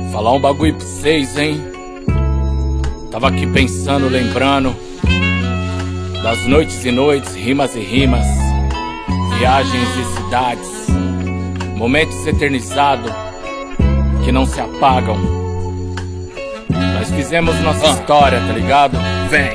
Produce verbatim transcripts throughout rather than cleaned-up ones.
Falar um bagulho pra vocês, hein? Tava aqui pensando, lembrando das noites e noites, rimas e rimas, viagens e cidades, momentos eternizados que não se apagam. Nós fizemos nossa ah. história, tá ligado? Vem.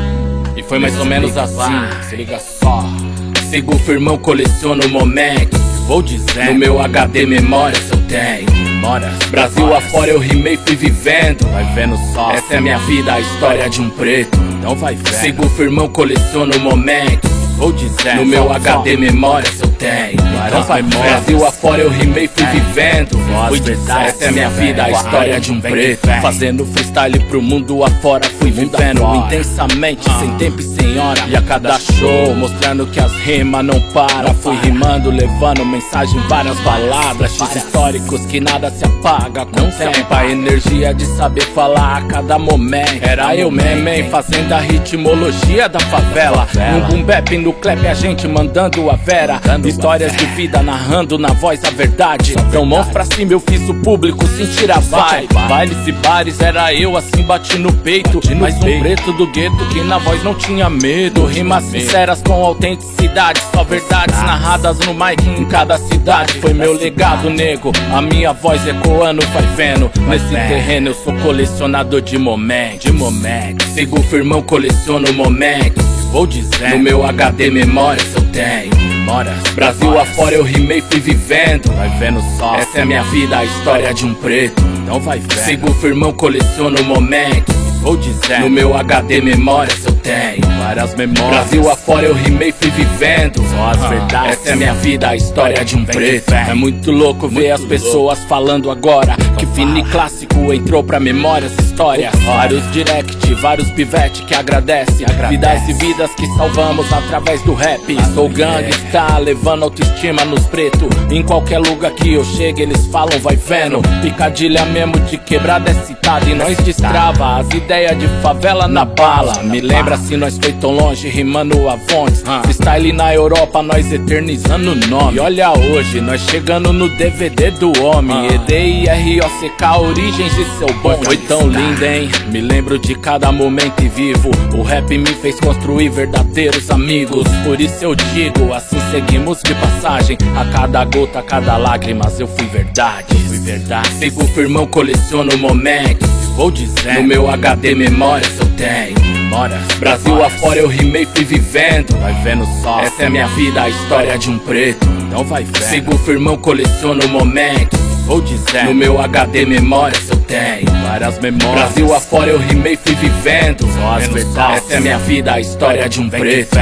E foi mais ou menos assim, vai. Se liga só. Sigo firmão, coleciono momentos. Vou dizer, no meu H D memórias eu tenho. Memórias, Brasil memórias. Afora eu rimei, fui vivendo. Vai vendo só. Essa é minha vida, a história de um preto. Então vai vendo. Sigo firmão, coleciono momentos. Vou dizer, no meu H D memórias eu tenho. Então vai vendo. Brasil afora eu rimei, fui vivendo. Fui dizer, essa é minha vida, a história de um preto. Fazendo freestyle pro mundo afora, fui vivendo intensamente, sem tempo e sem hora. E a cada show, mostrando que as rimas não param. Fui rimando, levando mensagem em várias baladas. X históricos que nada se apaga com o tempo. A energia de saber falar a cada momento. Era eu mesmo, hein, fazendo a ritmologia da favela. Um boom bap no clap, a gente mandando a vera. Histórias de vida, narrando na voz a verdade. Então mãos pra cima, eu fiz o público sentir a vibe. Bailes e bares, era eu assim, bati no peito. Mais um preto do gueto que na voz não tinha medo. Rimas sinceras com autenticidade, só verdades narradas no mic em cada cidade. Foi meu legado, nego, a minha voz ecoando, vai vendo. Nesse terreno eu sou colecionador de momentos. De momentos. Sigo firmão, coleciono momentos. Vou dizer, no meu H D memórias eu tenho. Memórias, Brasil memórias. Afora eu rimei, fui vivendo. Vai vendo só. Essa é minha vida, a história de um preto. Então vai vendo. Sigo firmão, coleciono momentos. Vou dizer, no meu H D memórias eu tenho várias memórias. Brasil afora eu rimei, fui vivendo. Só as verdades. Essa é minha vida, a história de um preto. É muito louco ver as pessoas falando agora que Fini Clássico entrou pra memória essa história. Vários direct, vários pivete que agradece. Vidas e vidas que salvamos através do rap. Sou gangsta, levando autoestima nos pretos. Em qualquer lugar que eu chego eles falam, vai vendo. Picadilha mesmo de quebrada é citada e nós destrava as ideias de favela na bala. Me lembra se nós foi tão longe, rimando avões. Freestyle na Europa, nós eternizando o nome. E olha hoje, nós chegando no D V D do homem. E D I R O C K, origens de seu bom. Foi tão lindo, hein? Me lembro de cada momento e vivo. O rap me fez construir verdadeiros amigos. Por isso eu digo, assim seguimos de passagem. A cada gota, a cada lágrimas eu fui verdade. Fui verdade. Sigo firmão, coleciono momentos. Vou dizer, no meu H D memórias eu tenho. Memórias, Brasil memórias. Afora eu rimei, fui vivendo. Vai vendo só. Essa é minha vida, a história de um preto. Então vai vendo. Sigo firmão, coleciono momentos. Vou dizer, no meu H D memórias eu tenho várias memórias. Brasil afora eu rimei, fui vivendo. Só as verdades. Essa é minha vida, a história de um preto.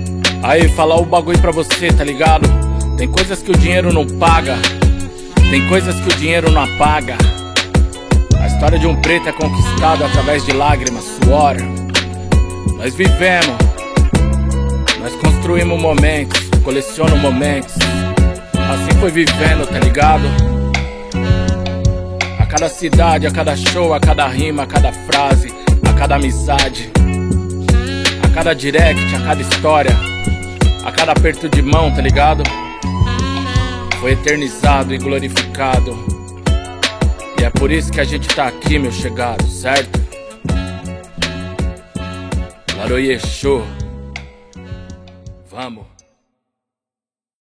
Aí, falar o bagulho pra você, tá ligado? Tem coisas que o dinheiro não paga. Tem coisas que o dinheiro não apaga. A história de um preto é conquistada através de lágrimas, suor. Nós vivemos, nós construímos momentos, coleciono momentos. Assim foi vivendo, tá ligado? A cada cidade, a cada show, a cada rima, a cada frase, a cada amizade, a cada direct, a cada história, a cada aperto de mão, tá ligado? Foi eternizado e glorificado. E é por isso que a gente tá aqui, meu chegado, certo? Laroyexô. Vamos.